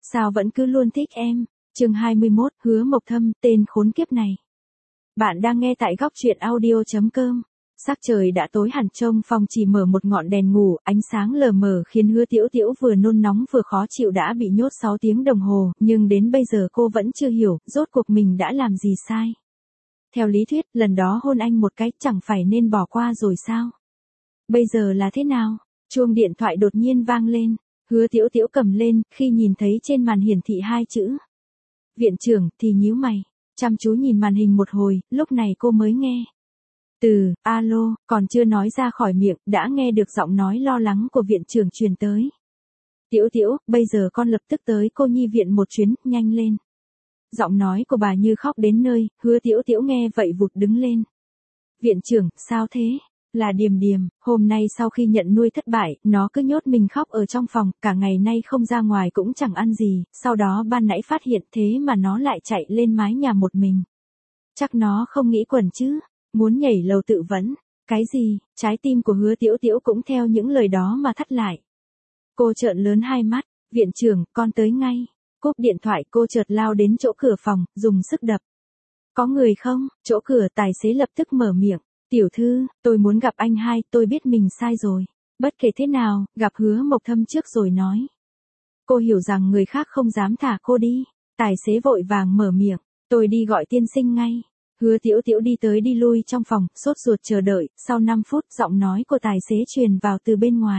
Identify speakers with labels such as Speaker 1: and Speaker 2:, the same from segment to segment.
Speaker 1: Sao vẫn cứ luôn thích em? Chương 21, Hứa Mộc Thâm, tên khốn kiếp này. Bạn đang nghe tại góc truyện audio.com. Sắc trời đã tối hẳn, trong phòng chỉ mở một ngọn đèn ngủ, ánh sáng lờ mờ khiến Hứa Tiểu Tiểu vừa nôn nóng vừa khó chịu đã bị nhốt 6 tiếng đồng hồ, nhưng đến bây giờ cô vẫn chưa hiểu, rốt cuộc mình đã làm gì sai. Theo lý thuyết, lần đó hôn anh một cái chẳng phải nên bỏ qua rồi sao? Bây giờ là thế nào? Chuông điện thoại đột nhiên vang lên. Hứa Tiểu Tiểu cầm lên, khi nhìn thấy trên màn hiển thị 2 chữ viện trưởng thì nhíu mày, chăm chú nhìn màn hình một hồi, lúc này cô mới nghe. Alo, còn chưa nói ra khỏi miệng, đã nghe được giọng nói lo lắng của viện trưởng truyền tới. Tiểu Tiểu, bây giờ con lập tức tới cô nhi viện một chuyến, nhanh lên. Giọng nói của bà như khóc đến nơi, Hứa Tiểu Tiểu nghe vậy vụt đứng lên. Viện trưởng, sao thế? Là Điềm Điềm, hôm nay sau khi nhận nuôi thất bại, nó cứ nhốt mình khóc ở trong phòng, cả ngày nay không ra ngoài cũng chẳng ăn gì, sau đó ban nãy phát hiện thế mà nó lại chạy lên mái nhà một mình. Chắc nó không nghĩ quẩn chứ, muốn nhảy lầu tự vẫn. Cái gì? Trái tim của Hứa Tiểu Tiểu cũng theo những lời đó mà thắt lại. Cô trợn lớn hai mắt, viện trưởng, con tới ngay. Cúp điện thoại cô chợt lao đến chỗ cửa phòng, dùng sức đập. Có người không? Chỗ cửa tài xế lập tức mở miệng. Tiểu thư, tôi muốn gặp anh hai, tôi biết mình sai rồi. Bất kể thế nào, gặp Hứa Mộc Thâm trước rồi nói. Cô hiểu rằng người khác không dám thả cô đi. Tài xế vội vàng mở miệng. Tôi đi gọi tiên sinh ngay. Hứa Tiểu Tiểu đi tới đi lui trong phòng, sốt ruột chờ đợi, sau 5 phút giọng nói của tài xế truyền vào từ bên ngoài.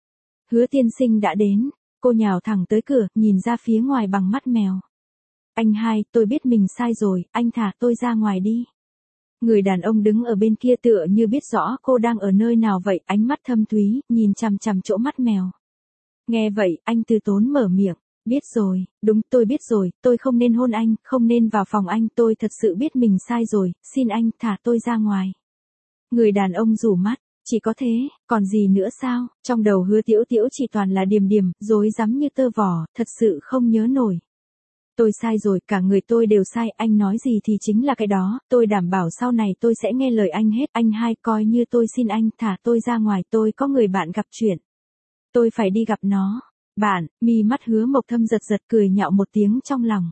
Speaker 1: Hứa tiên sinh đã đến, cô nhào thẳng tới cửa, nhìn ra phía ngoài bằng mắt mèo. Anh hai, tôi biết mình sai rồi, anh thả tôi ra ngoài đi. Người đàn ông đứng ở bên kia tựa như biết rõ cô đang ở nơi nào vậy, ánh mắt thâm thúy, nhìn chằm chằm chỗ mắt mèo. Nghe vậy, anh từ tốn mở miệng. Biết rồi, đúng, tôi biết rồi, tôi không nên hôn anh, không nên vào phòng anh, tôi thật sự biết mình sai rồi, xin anh, thả tôi ra ngoài. Người đàn ông rủ mắt, chỉ có thế, còn gì nữa sao, trong đầu Hứa Tiểu Tiểu chỉ toàn là Điềm Điềm, rối rắm như tơ vò, thật sự không nhớ nổi. Tôi sai rồi, cả người tôi đều sai, anh nói gì thì chính là cái đó, tôi đảm bảo sau này tôi sẽ nghe lời anh hết, anh hai, coi như tôi xin anh, thả tôi ra ngoài, tôi có người bạn gặp chuyện. Tôi phải đi gặp nó. Bạn, mi mắt Hứa Mộc Thâm giật giật cười nhạo một tiếng trong lòng.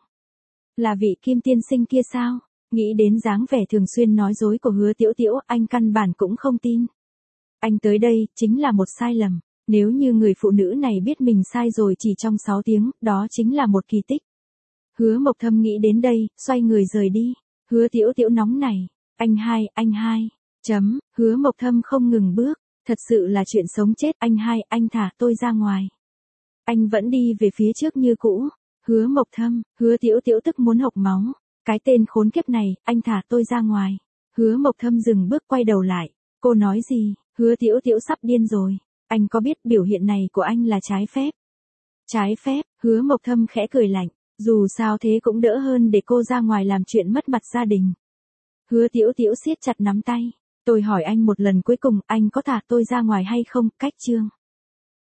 Speaker 1: Là vị Kim tiên sinh kia sao? Nghĩ đến dáng vẻ thường xuyên nói dối của Hứa Tiểu Tiểu, anh căn bản cũng không tin. Anh tới đây, chính là một sai lầm. Nếu như người phụ nữ này biết mình sai rồi chỉ trong 6 tiếng, đó chính là một kỳ tích. Hứa Mộc Thâm nghĩ đến đây, xoay người rời đi. Hứa Tiểu Tiểu nóng này. Anh hai. Hứa Mộc Thâm không ngừng bước. Thật sự là chuyện sống chết, anh hai, anh thả tôi ra ngoài. Anh vẫn đi về phía trước như cũ. Hứa Mộc Thâm, Hứa Tiểu Tiểu tức muốn hộc máu. Cái tên khốn kiếp này, anh thả tôi ra ngoài. Hứa Mộc Thâm dừng bước quay đầu lại. Cô nói gì? Hứa Tiểu Tiểu sắp điên rồi. Anh có biết biểu hiện này của anh là trái phép? Trái phép, Hứa Mộc Thâm khẽ cười lạnh. Dù sao thế cũng đỡ hơn để cô ra ngoài làm chuyện mất mặt gia đình. Hứa Tiểu Tiểu siết chặt nắm tay. Tôi hỏi anh một lần cuối cùng, anh có thả tôi ra ngoài hay không? Cách chương.